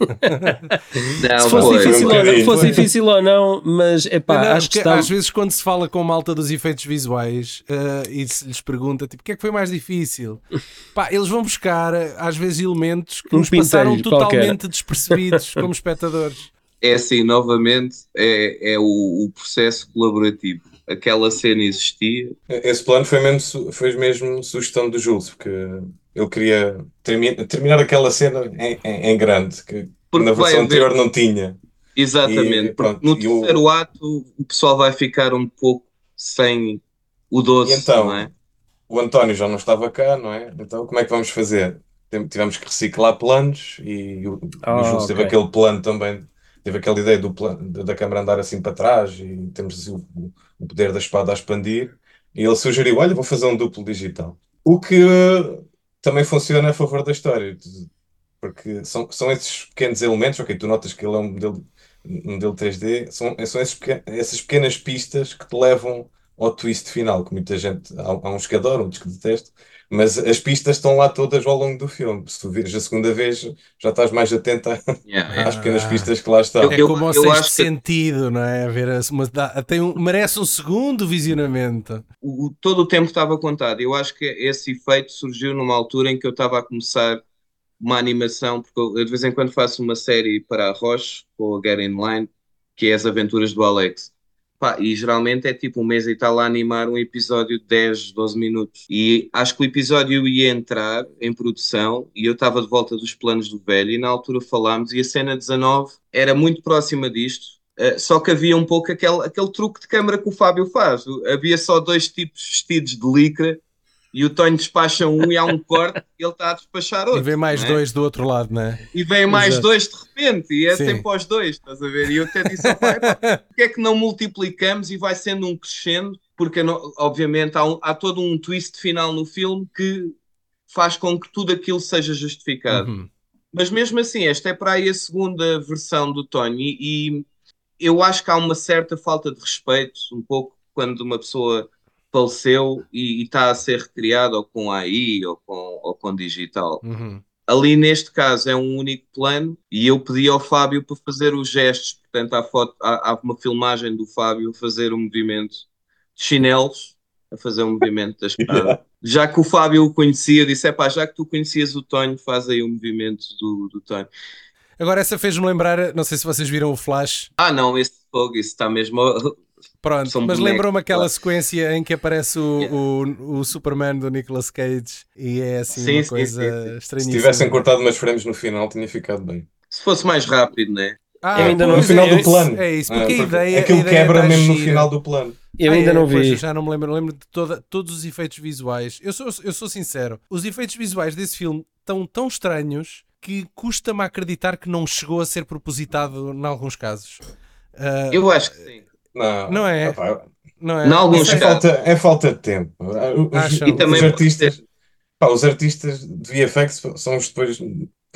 Não, Se fosse, foi. difícil, um ou não, bocadinho. fosse difícil ou não, mas epá, Não, acho que porque está. às vezes quando se fala com malta dos efeitos visuais uh, e se lhes pergunta tipo, o que é que foi mais difícil? Pá, eles vão buscar às vezes elementos que Um nos passaram pintelho totalmente qualquer. despercebidos como espectadores. É assim, novamente, é, é o, o processo colaborativo. Aquela cena existia. Esse plano foi mesmo, su- foi mesmo sugestão do Jules, porque ele queria termi- terminar aquela cena em, em- em grande, que Porque na vai versão haver- anterior não tinha. Exatamente, E, pronto, porque no e o- terceiro ato o pessoal vai ficar um pouco sem o doce, E então, não é? o António já não estava cá, não é? Então, como é que vamos fazer? Tem- Tivemos que reciclar planos e o, Ah, o Jules teve ok. aquele plano também, teve aquela ideia do plano, da da câmara andar assim para trás e temos assim, o, o poder da espada a expandir. E ele sugeriu: olha, vou fazer um duplo digital. O que eh, também funciona a favor da história, porque são, são esses pequenos elementos. Ok, tu notas que ele é um modelo, um modelo três D, são, são esses pequen- essas pequenas pistas que te levam ao twist final, que muita gente, há, há uns que adoram, outros que detestam, mas as pistas estão lá todas ao longo do filme. Se tu vires a segunda vez, já estás mais atento a- Yeah, às pequenas Ah. pistas que lá estão. Eu- É como o eu sexto acho que- sentido, não é? A ver, a- uma- dá- tem um- merece um segundo visionamento. o, o- todo o tempo estava contado. Eu acho que esse efeito surgiu numa altura em que eu estava a começar uma animação, porque eu, eu de vez em quando faço uma série para a Roche, com a Get In Line, que é as aventuras do Alex. Pá, e geralmente é tipo um mês e tal a animar um episódio de dez, doze minutos. E acho que o episódio ia entrar em produção e eu estava de volta dos planos do velho e na altura falámos e a cena dezanove era muito próxima disto. Uh, só que havia um pouco aquele, aquele truque de câmara que o Fábio faz. O- Havia só dois tipos vestidos de licra e o Tonho despacha um e há um corte e ele está a despachar outro. E vem mais não é? dois do outro lado, não é? E vem mais Exato. dois de repente, e é Sim. sempre aos dois, estás a ver? E eu até disse, "Epá, epá, porque é que não multiplicamos e vai sendo um crescendo?" Porque, não- obviamente, há, um- há todo um twist final no filme que faz com que tudo aquilo seja justificado. Uhum. Mas mesmo assim, esta é para aí a segunda versão do Tony, e eu acho que há uma certa falta de respeito, um pouco quando uma pessoa faleceu e e está a ser recriada ou com A I ou com, ou com digital. Uhum. Ali neste caso é um único plano e eu pedi ao Fábio para fazer os gestos, portanto há, foto, há, há uma filmagem do Fábio a fazer o movimento de chinelos, a fazer o movimento da espada. Yeah. Já que o Fábio o conhecia, disse, epá, já que tu conhecias o Tonho, faz aí o movimento do, do Tonho. Agora, essa fez-me lembrar, não sei se vocês viram o Flash. Ah não, esse fogo, isso está mesmo... Pronto, São mas bonecos, lembrou-me aquela claro. sequência em que aparece o, Yeah. o, o Superman do Nicolas Cage e é assim Sim, uma sim, coisa sim, sim. Se estranhíssima. tivessem cortado umas frames no final, tinha ficado bem. Se fosse mais rápido, né? Ah, Eu ainda não- pois, No final é do isso, plano. É isso, Ah, porque a ideia, aquilo a ideia quebra está mesmo no gira. final do plano. Eu Ah, ainda é, não pois, vi. eu já não me lembro, lembro de toda, todos os efeitos visuais. Eu sou, eu sou sincero, os efeitos visuais desse filme estão tão estranhos que custa-me acreditar que não chegou a ser propositado em alguns casos. Ah, Eu acho que sim. Não, Não é? Opá, não é? Em alguns isso é casos. falta, é falta de tempo. Os, Acham? os E também artistas, pá, os artistas de V F X são os depois,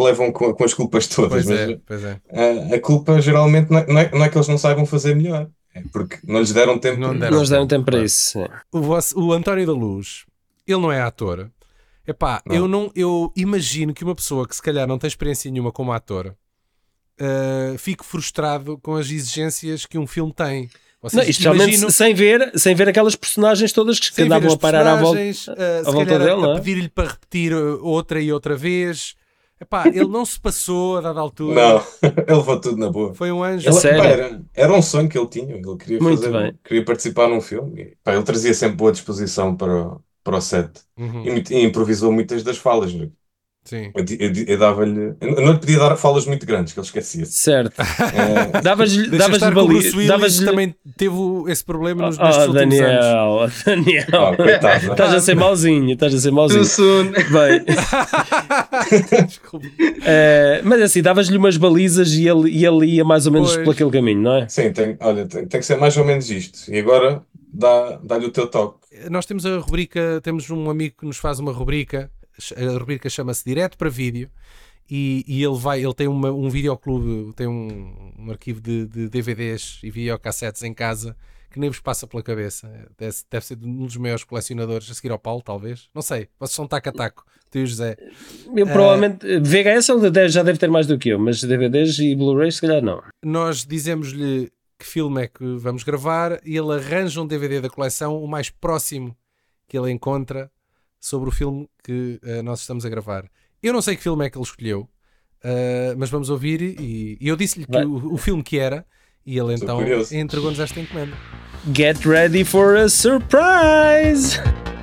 que levam com, com as culpas todas, Pois mas é, pois é. a, a culpa geralmente não é, não, é, não é que eles não saibam fazer melhor, é porque não lhes deram tempo. Não para- deram Nós deram tempo para claro. isso. é. O, vosso- o António da Luz, ele não é ator. Epá, Não. eu não, eu imagino que uma pessoa que se calhar não tem experiência nenhuma como ator uh, fique frustrado com as exigências que um filme tem. Não, Vocês especialmente imaginam- sem ver, sem ver aquelas personagens todas que sem ver andavam as a parar à volta. personagens, uh, à se volta calhar a- dele, não a é? pedir-lhe para repetir uh, outra e outra vez. Epá, ele não se passou a dada altura. Não, ele levou tudo na boa. Foi um anjo. Ele, sério? pá, era, era um sonho que ele tinha, ele queria Muito fazer, bem. queria participar num filme. E, pá, ele trazia sempre boa disposição para, o- para o set Uhum, e, muito- e improvisou muitas das falas. né? sim. Eu, di- eu, di- eu dava-lhe, eu não lhe podia dar falas muito grandes, que ele esquecia-se. Certo. É, Davas-lhe Deixa davas estar que o Bruce bali... Willis davas também teve o- esse problema nos, Oh, nestes últimos anos. Daniel, oh, Daniel. ah, coitado. né? Estás a ser mauzinho, estás a ser mauzinho. Too soon. Bem, Desculpa. eh, mas assim, davas-lhe umas balizas e ele, e ele ia mais ou menos Pois. por aquele caminho, não é? Sim, tem, olha, tem, tem que ser mais ou menos isto. E agora dá, dá-lhe o teu toque. Nós temos a rubrica, temos um amigo que nos faz uma rubrica, a rubrica chama-se Direto para Vídeo, e, e ele vai, ele tem uma, um videoclube, tem um, um arquivo de, de D V Ds e videocassetes em casa que nem vos passa pela cabeça. Deve, deve ser um dos maiores colecionadores, a seguir ao Paulo, talvez. Não sei, vocês são taco a taco, tu e o José. Eu provavelmente, V H S ele deve- já deve ter mais do que eu, mas D V Ds e Blu-rays se calhar não. Nós dizemos-lhe que filme é que vamos gravar e ele arranja um D V D da coleção, o mais próximo que ele encontra sobre o filme que uh, nós estamos a gravar. Eu não sei que filme é que ele escolheu, uh, mas vamos ouvir e, e eu disse-lhe que Vai. o, o filme que era e ele Estou então curioso. entregou-nos esta encomenda. Get ready for a surprise!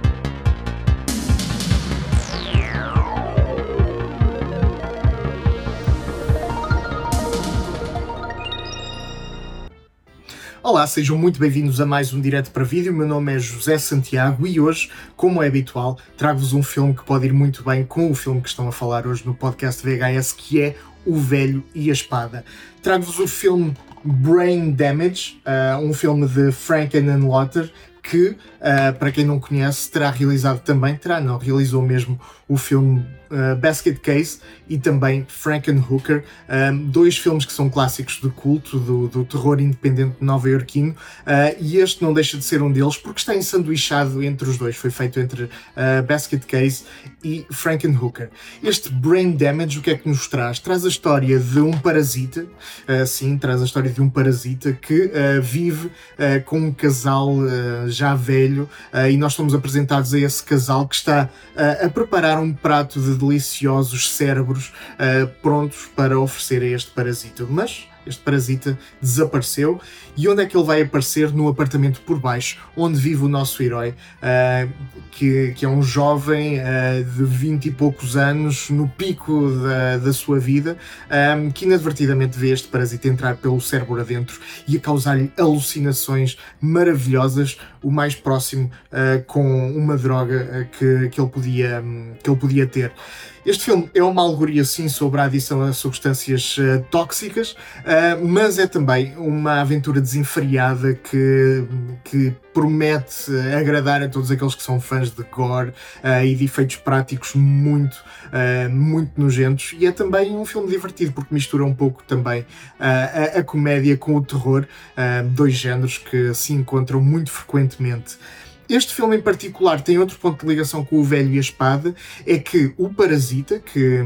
Olá, sejam muito bem-vindos a mais um Direto para Vídeo. Meu nome é José Santiago e hoje, como é habitual, trago-vos um filme que pode ir muito bem com o filme que estão a falar hoje no podcast V H S, que é O Velho e a Espada. Trago-vos o filme Brain Damage, uh, um filme de Frankenenlotter, que, uh, para quem não conhece, terá realizado também, terá não, realizou mesmo o filme uh, Basket Case e também Frankenhooker, um, dois filmes que são clássicos de culto do, do terror independente nova-iorquino, uh, e este não deixa de ser um deles porque está ensanduichado entre os dois, foi feito entre uh, Basket Case e Frankenhooker. Este Brain Damage, o que é que nos traz? Traz a história de um parasita, uh, sim, traz a história de um parasita que uh, vive uh, com um casal uh, já velho, uh, e nós somos apresentados a esse casal que está uh, a preparar um prato de deliciosos cérebros uh, prontos para oferecer a este parasita. Mas este parasita desapareceu. E onde é que ele vai aparecer? No apartamento por baixo, onde vive o nosso herói, uh, que, que é um jovem uh, de vinte e poucos anos, no pico da, da sua vida, um, que inadvertidamente vê este parasita entrar pelo cérebro adentro e a causar-lhe alucinações maravilhosas, o mais próximo uh, com uma droga uh, que, que, ele podia, um, que ele podia ter. Este filme é uma alegoria, sim, sobre a adição a substâncias uh, tóxicas, uh, mas é também uma aventura desenfreada que, que promete agradar a todos aqueles que são fãs de gore uh, e de efeitos práticos muito, uh, muito nojentos. E é também um filme divertido, porque mistura um pouco também uh, a, a comédia com o terror, uh, dois géneros que se encontram muito frequentemente. Este filme em particular tem outro ponto de ligação com O Velho e a Espada, é que o parasita, que,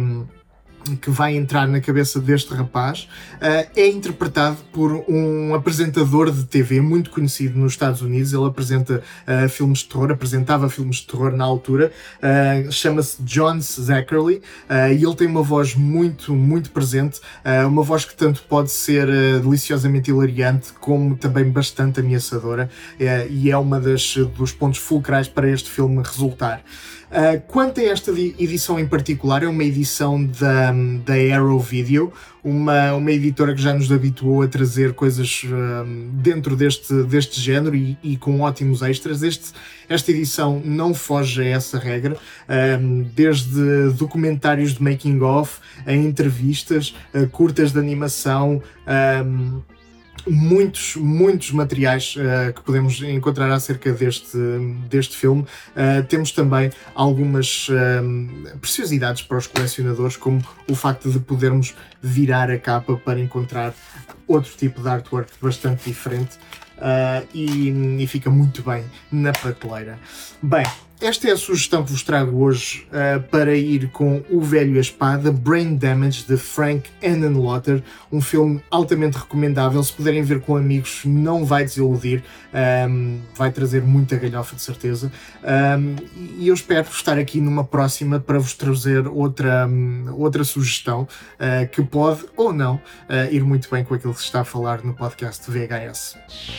que vai entrar na cabeça deste rapaz, uh, é interpretado por um apresentador de T V muito conhecido nos Estados Unidos. Ele apresenta uh, filmes de terror, apresentava filmes de terror na altura, uh, chama-se John Zachary, uh, e ele tem uma voz muito, muito presente, uh, uma voz que tanto pode ser uh, deliciosamente hilariante, como também bastante ameaçadora, uh, e é uma das dos pontos fulcrais para este filme resultar. Uh, quanto a esta edição em particular, é uma edição da, da Arrow Video, uma, uma editora que já nos habituou a trazer coisas uh, dentro deste, deste género e, e com ótimos extras. Este, esta edição não foge a essa regra, um, desde documentários de making of, a entrevistas, a curtas de animação, um, muitos, muitos materiais uh, que podemos encontrar acerca deste, deste filme. Uh, temos também algumas uh, preciosidades para os colecionadores, como o facto de podermos virar a capa para encontrar outro tipo de artwork bastante diferente. Uh, e, e fica muito bem na prateleira. Bem, esta é a sugestão que vos trago hoje uh, para ir com O Velho e a Espada, Brain Damage, de Frank Henenlotter, um filme altamente recomendável. Se puderem ver com amigos, não vai desiludir, um, vai trazer muita galhofa de certeza, um, e eu espero estar aqui numa próxima para vos trazer outra, um, outra sugestão uh, que pode ou não uh, ir muito bem com aquilo que se está a falar no podcast V H S.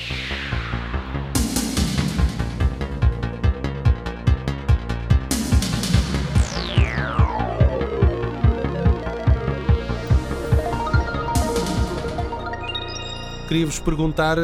Queria-vos perguntar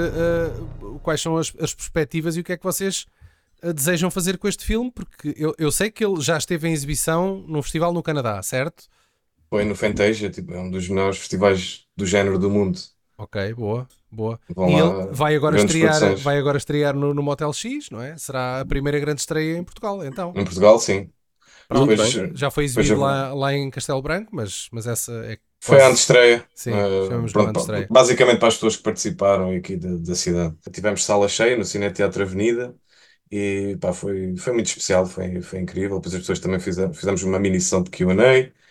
uh, quais são as, as perspectivas e o que é que vocês uh, desejam fazer com este filme, porque eu, eu sei que ele já esteve em exibição num festival no Canadá, certo? Foi no Fantasia, tipo, é um dos melhores festivais do género do mundo. Ok, boa, boa. Vão E lá, ele vai agora grandes estrear, produções. vai agora estrear no, no Motel X, não é? Será a primeira grande estreia em Portugal, então. Em Portugal, sim. Pronto, Depois, bem. Já foi depois exibido já- lá, lá em Castelo Branco, mas, mas essa é Foi quase- a antestreia. Sim, Uh, chamamos de pronto, uma antestreia. basicamente para as pessoas que participaram aqui da, da cidade. Tivemos sala cheia no Cine Teatro Avenida e pá, foi, foi muito especial, foi, foi incrível. Depois as pessoas também fizeram, fizemos uma mini sessão de Q and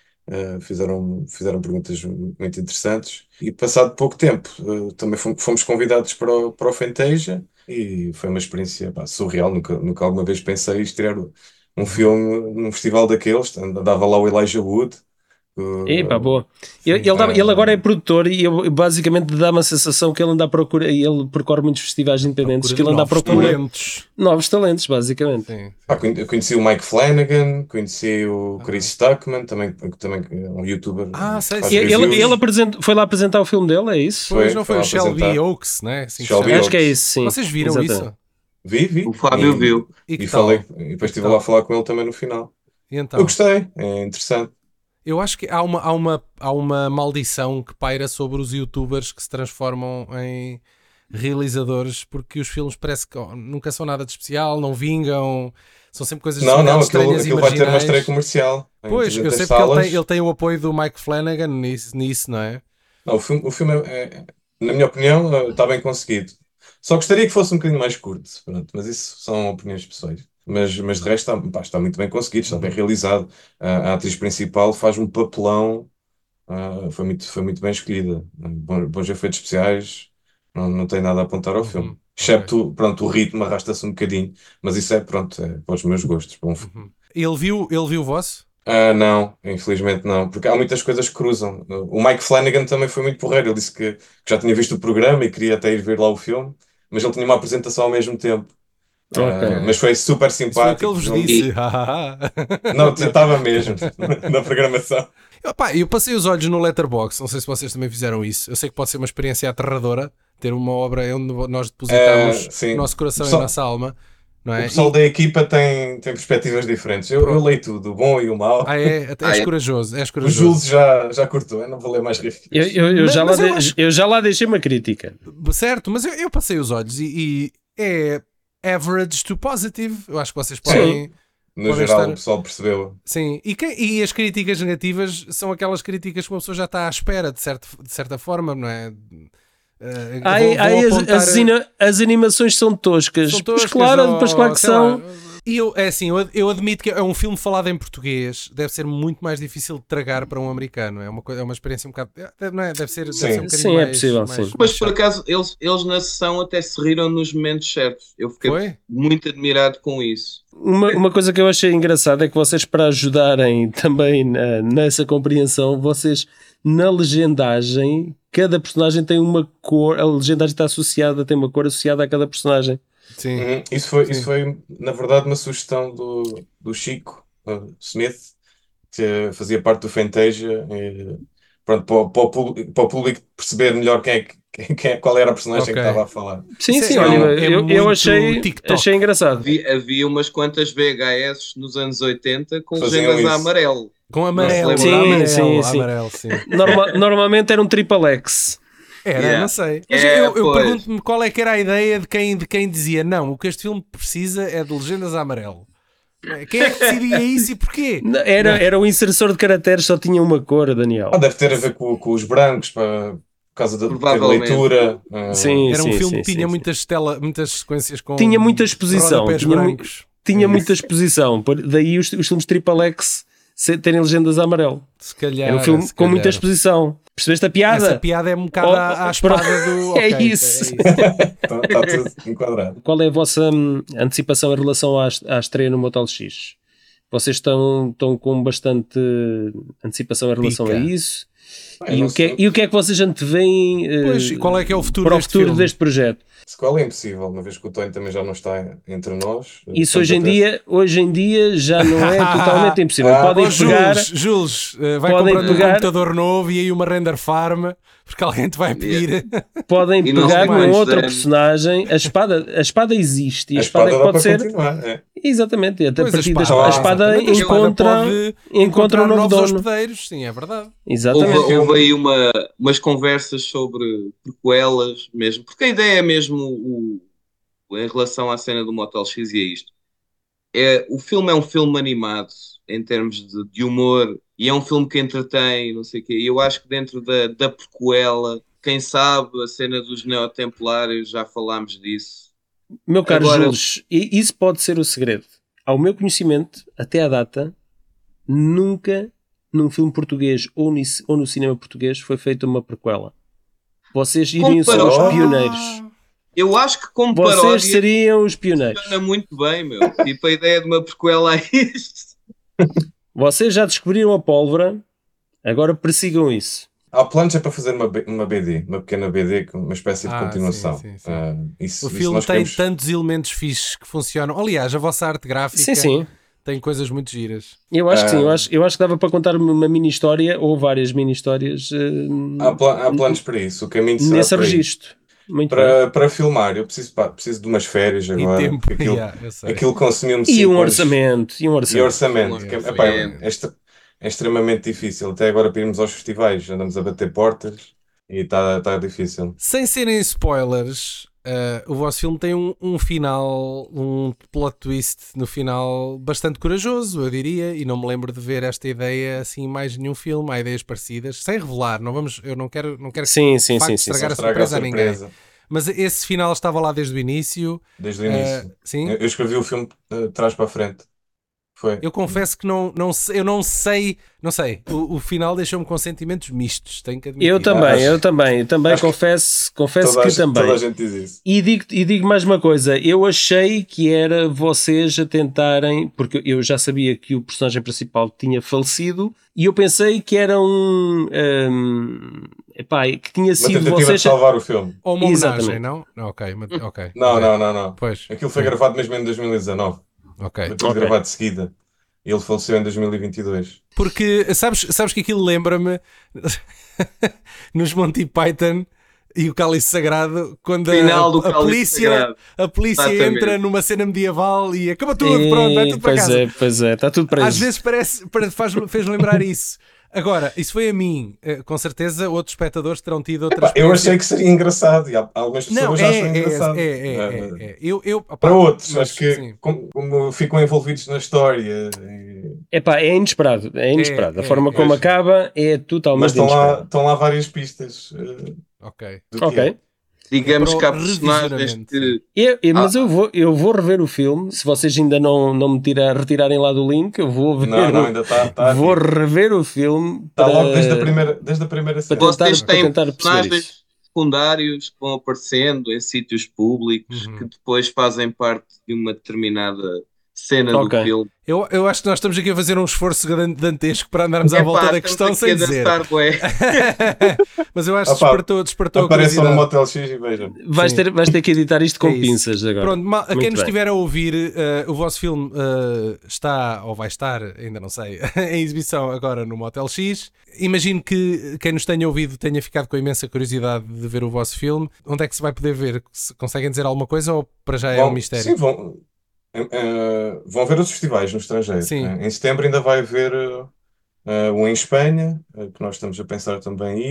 A, uh, fizeram, fizeram perguntas muito interessantes. E passado pouco tempo, uh, também fomos, fomos convidados para o, para o Fantasia e foi uma experiência pá, surreal. Nunca, nunca alguma vez pensei em estrear um filme num festival daqueles. Andava lá o Elijah Wood. uh, Epá, boa. Ele, ele, dá- ele agora é produtor e eu, basicamente dá-me a sensação que ele anda à procura, e ele percorre muitos festivais independentes, que ele anda à Novos procura talentos. novos talentos, basicamente. Sim. Ah, conhe- eu conheci o Mike Flanagan, conheci o Chris Stuckman, também, também é um youtuber. Ah, sei, que faz sim. Ele, reviews. ele, ele apresenta- foi lá apresentar o filme dele, é isso? Pois Foi, não foi foi o lá Shelby apresentar. Oaks, né? Assim que se Shelby chama. Acho que é isso, sim. Vocês viram Exatamente. isso? Vi, vi. O Fábio E- viu. E que E, tal? falei, e depois que estive tal? lá a falar com ele também no final. E então? Eu gostei, é interessante. Eu acho que há uma, há, uma, há uma maldição que paira sobre os youtubers que se transformam em realizadores, porque os filmes parece que oh, nunca são nada de especial, não vingam, são sempre coisas Não, não, demasiado aquilo, estranhas e aquilo vai ter uma marginais. estreia comercial. em Pois, eu trezentas sei porque ele salas. tem, ele tem o apoio do Mike Flanagan nisso, nisso não é? Não, o filme, o filme é, é- na minha opinião, eh, está bem conseguido. Só gostaria que fosse um bocadinho mais curto, pronto, mas isso são opiniões pessoais. Mas, mas de resto está, pá, está muito bem conseguido, está bem realizado. A, a atriz principal faz um papelão, ah, foi muito, foi muito bem escolhida. Bom- Bons efeitos especiais, não, não tem nada a apontar ao Uhum, filme. ok. Excepto, pronto, o ritmo arrasta-se um bocadinho, mas isso é, pronto, é para os meus gostos. Bom, Uhum. Ele viu, ele viu o vosso? ah, não, infelizmente não, porque há muitas coisas que cruzam. O Mike Flanagan também foi muito porreiro. Ele disse que, que já tinha visto o programa e queria até ir ver lá o filme, mas ele tinha uma apresentação ao mesmo tempo. Ah, Ok. mas foi super Isso foi o que simpático. ele vos Não- disse. Não, estava mesmo na programação. Eu, pá, eu passei os olhos no Letterboxd, não sei se vocês também fizeram isso. Eu sei que pode ser uma experiência aterradora ter uma obra onde nós depositamos Ah, sim. o nosso coração O pessoal- e a nossa alma, não O é? pessoal E- da equipa tem, tem perspectivas diferentes. Eu, eu leio tudo, o bom e o mau. Ah, é? Até Ah, és é. corajoso, és O corajoso. Jules já, já cortou, eu não vou ler mais reviews. Eu, eu, eu Mas- já, lá mas eu de- acho- eu já lá deixei uma crítica. Certo, mas eu, eu passei os olhos e, e é average to positive. Eu acho que vocês podem. No podem geral, estar- o pessoal percebeu. Sim, e, que- e as críticas negativas são aquelas críticas que uma pessoa já está à espera, de, certo, de certa forma, não é? Eh, Ai, vão- ai, vão as, apontar- as ina- as animações são toscas. São Pois toscas, claro, ou, depois claro que sei são. lá. E eu, é assim, eu, eu admito que é um filme falado em português, deve ser muito mais difícil de tragar para um americano. É uma, coisa, é uma experiência um bocado. é, Não é? Deve ser, deve Sim. ser um bocadinho Sim, é mais- possível, mais- sim. mais Mas por chato. acaso eles, eles na sessão até se riram nos momentos certos. Eu fiquei Foi? muito admirado com isso. Uma, uma coisa que eu achei engraçada é que vocês, para ajudarem também na- nessa compreensão, vocês na legendagem, cada personagem tem uma cor, a legendagem está associada, tem uma cor associada a cada personagem. Sim. Uhum. Isso foi, Sim. isso foi, na verdade, uma sugestão do, do Chico uh, Smith, que fazia parte do Fantasia. E, pronto, para, o- para, o público, para o público perceber melhor quem é, que- quem, quem é- qual era a personagem Ok. que estava a falar. Sim, Isso é- sim, é olha, um- é eu, eu muito achei, TikTok. achei engraçado. Havia, havia umas quantas V H S nos anos oitenta com Faziam legendas a isso. amarelo. Com amarelo, Sim, amarelo, sim, sim. amarelo, sim. Norma- normalmente era um triple X. Era, Yeah. não sei. Mas É, eu, eu pois. pergunto-me qual é que era a ideia de quem, de quem dizia não, o que este filme precisa é de legendas a amarelo. Quem é que decidia isso e porquê? Não, Era, era o insertor de caracteres, só tinha uma cor, Daniel. Ah, deve ter a ver com, com os brancos, para, por causa da de ter Provavelmente. leitura. ah, Sim, Era um sim, filme sim, que tinha sim, muitas, tela, muitas sequências com Tinha muita exposição, rodapés tinha mu- brancos. Tinha É muita isso. exposição, por- daí os, os filmes Triple X se- terem legendas a amarelo. Se calhar, Era um filme se com calhar. muita exposição. Percebeste a piada? Essa piada é um bocado Oh, à, à pro- espada do. É ok, isso. Está está tudo enquadrado. Qual é a vossa hum, antecipação em relação à, à estreia no Motel X? Vocês estão, estão com bastante antecipação em relação Pica. a isso? Ah, eu E não o, que é, sei. e o que é que vocês antevêm eh, Pois, e qual é que é o futuro para o deste futuro filme? deste projeto? Sequela é impossível, uma vez que o Tony também já não está entre nós. Isso Portanto, hoje em, até- dia, hoje em dia já não é totalmente impossível. Ah, Podem Oh, pegar... Jules, Jules, eh, vai podem comprando um pegar- computador novo e aí uma render farm, porque alguém te vai pedir. Podem E não pegar sei num mais, outro é. personagem. A espada, a espada existe e a, A espada, espada é que dá pode para ser. continuar. É. Exatamente, até a Pois, partir da espada- a espada exatamente, a espada encontra, pode encontra um novo novos dono. hospedeiros, sim, é verdade. Exatamente. Houve, houve aí uma, umas conversas sobre prequelas mesmo, porque a ideia é mesmo o, em relação à cena do Motel X e é isto. É, o filme é um filme animado em termos de, de humor e é um filme que entretém, não sei o quê. E eu acho que dentro da, da prequela, quem sabe a cena dos neotemplários, já falámos disso. Meu caro Agora- Jules, e- isso pode ser o segredo. Ao meu conhecimento, até à data, nunca num filme português ou no, ou no cinema português foi feita uma prequela. Vocês iriam ser os Comparou- pioneiros. Eu acho que como Vocês paródia seriam os pioneiros. funciona muito bem, meu. Tipo, a ideia de uma prequela a isto. Vocês já descobriram a pólvora, agora persigam isso. Há planos é para fazer uma, B- uma B D, uma pequena B D, com uma espécie de Ah, continuação. sim, sim, sim. Ah, isso, O isso filme nós tem queremos- tantos elementos fixes que funcionam. Aliás, a vossa arte gráfica Sim, sim. tem coisas muito giras. Eu acho que sim, Ah. eu acho, eu acho que dava para contar uma mini história ou várias mini histórias eh, Há, pla- há planos para isso. O caminho será nesse por aí. registro. Muito bem. Para, para filmar, eu preciso, pá, preciso de umas férias agora. e tempo. porque Aquilo, Yeah, eu sei. aquilo consumiu-me E cinco um anos. orçamento. E um E orçamento. orçamento. Sim, que é, sim. epá, é, extre- é extremamente difícil. Até agora para irmos aos festivais, andamos a bater portas e está tá difícil. Sem serem spoilers, eh, o vosso filme tem um, um final, um plot twist no final bastante corajoso, eu diria, e não me lembro de ver esta ideia assim em mais nenhum filme. Há ideias parecidas, sem revelar. Não vamos, eu não quero, não quero Sim, sim, de facto sim, sim. estragar a Estraga surpresa a ninguém. surpresa Mas esse final estava lá desde o início. desde o eh, início. sim. Eu, eu escrevi o filme eh, de trás para a frente. Foi. Eu confesso que não, não sei, eu não sei, não sei, o, o final deixou-me com sentimentos mistos, tenho que admitir. Eu também, Acho- eu também, eu também acho que confesso, confesso Toda a, que gente- também. toda a gente diz isso. E digo, e digo mais uma coisa, eu achei que era vocês a tentarem, porque eu já sabia que o personagem principal tinha falecido, e eu pensei que era um, hum, epá, que tinha Uma sido tentativa de vocês. salvar o filme. Ou uma homenagem, Exatamente. não? Não, ok, mas- ok. Não, ok. não, não, não. Pois, Aquilo foi sim. gravado mesmo em dois mil e dezanove. ok. Foi tudo Ok. gravado de seguida. E ele faleceu em dois mil e vinte e dois. Porque sabes, sabes que aquilo lembra-me nos Monty Python e o Cálice Sagrado, quando a, Final do a Cálice polícia, Sagrado. a polícia Exatamente. entra numa cena medieval e acaba tudo, pronto, vai tudo para pois casa. é, pois é, está tudo preso. Às vezes parece, parece- faz, fez-me lembrar isso. Agora, isso foi a mim. Eh, Com certeza outros espectadores terão tido outra Epá, eu experiência. achei que seria engraçado. E há- algumas pessoas Não, acham é, é, engraçado. é, é, é, Ah, é. Eu, eu, opá, Para outros, mas, acho que sim. como, como ficam envolvidos na história. e- Epá, é inesperado, é inesperado. É, a forma é, como é. acaba é totalmente Mas estão lá, inesperado. estão lá várias pistas. eh, Ok. do que Ok. é. Digamos Para que há o personagens revisionamento. que. Eu- eu- mas Ah. eu, vou, eu vou rever o filme. Se vocês ainda não, não me tira, retirarem lá do link, eu vou ver. Não, não, o- ainda está. Está vou rever o filme. Está para- logo desde a primeira, desde a primeira cena. Para tentar- Vocês para têm tentar perceber personagens isso. secundários que vão aparecendo em sítios públicos Uhum. que depois fazem parte de uma determinada cena Ok. do filme. Eu, eu acho que nós estamos aqui a fazer um esforço gran- dantesco para andarmos à Epá, volta da estamos questão aqui sem a dizer. dançar, bué. Mas eu acho que Opa, despertou, despertou a Apareçam no curiosidade. Motel X e vejam. Vais Sim. ter, vais ter que editar isto com É isso. pinças agora. Pronto, mal- a Muito quem nos bem. estiver a ouvir, eh, o vosso filme eh, está, ou vai estar, ainda não sei, em exibição agora no Motel X. Imagino que quem nos tenha ouvido tenha ficado com a imensa curiosidade de ver o vosso filme. Onde é que se vai poder ver? Se conseguem dizer alguma coisa ou para já é um Vão- mistério? Sim, vão, eh, eh, vão ver os festivais no estrangeiro. Sim. Eh, Em setembro ainda vai haver eh, eh, um em Espanha, eh, que nós estamos a pensar também em ir.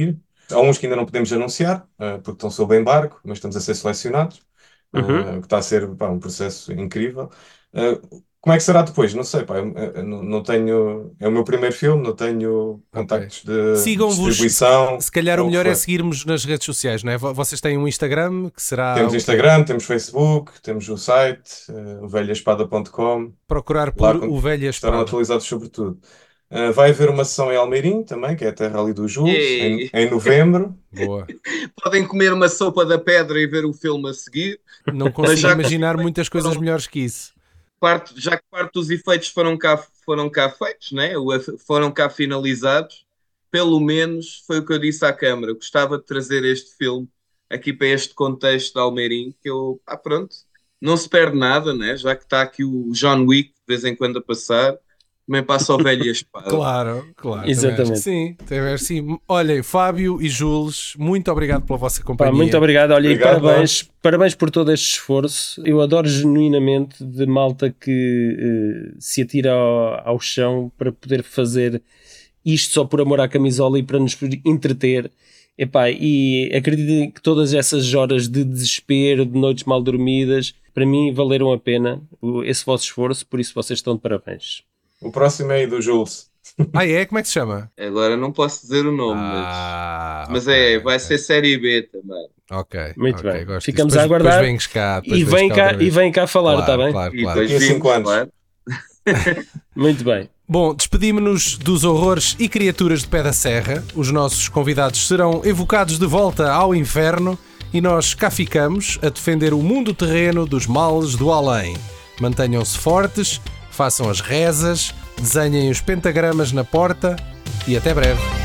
Há uns que ainda não podemos anunciar, uh, porque estão sob embargo, mas estamos a ser selecionados, uh, Uhum. que está a ser pá, um processo incrível. Uh, como é que será depois? Não sei, pá, eu, eu não, não tenho. É o meu primeiro filme, não tenho contactos de Sigam-vos, distribuição. se calhar é o o que melhor é for. seguirmos nas redes sociais, não é? Vo- Vocês têm um Instagram que será Temos o quê? Instagram, temos Facebook, temos o site, uh, velha espada ponto com. Procurar Lá por con- o Velha estarão Espada. atualizados sobre tudo. Uh, vai haver uma sessão em Almeirim também, que é a terra ali do Jules, em, Yay. em novembro. Boa. Podem comer uma sopa da pedra e ver o filme a seguir. Não Mas consigo já, imaginar muitas coisas melhores que isso. parte, já que parte dos efeitos foram cá, foram cá feitos, né? O- foram cá finalizados, pelo menos foi o que eu disse à Câmara. Gostava de trazer este filme aqui para este contexto de Almeirim, que eu, ah, pronto, não se perde nada, né? Já que está aqui o John Wick de vez em quando a passar, também passa o velho e a espada. Claro, claro. Exatamente. também acho que Sim, também acho que sim. Olhem, Fábio e Jules, muito obrigado pela vossa Pá, companhia. muito obrigado, olha, Obrigado, e parabéns, parabéns por todo este esforço. Eu adoro genuinamente de malta que eh, se atira ao, ao chão para poder fazer isto só por amor à camisola e para nos entreter. Epá, e acreditem que todas essas horas de desespero, de noites mal dormidas, para mim valeram a pena o- esse vosso esforço, por isso vocês estão de parabéns. O próximo é aí do Jules. Ah, é? Como é que se chama? Agora não posso dizer o nome, Ah, mas, mas ok, é, vai ok. ser série B também. Ok. Muito ok, bem. gosto Ficamos disso. a Depois- aguardar. Depois vens cá. depois E vens vem, cá, outra e vez. vem cá falar, Claro, está bem? Claro, E claro. dois Daqui a cinco filmes, anos. claro. Muito bem. Bom, despedimos-nos dos horrores e criaturas de Pé da Serra. Os nossos convidados serão evocados de volta ao inferno e nós cá ficamos a defender o mundo terreno dos males do além. Mantenham-se fortes, façam as rezas, desenhem os pentagramas na porta e até breve.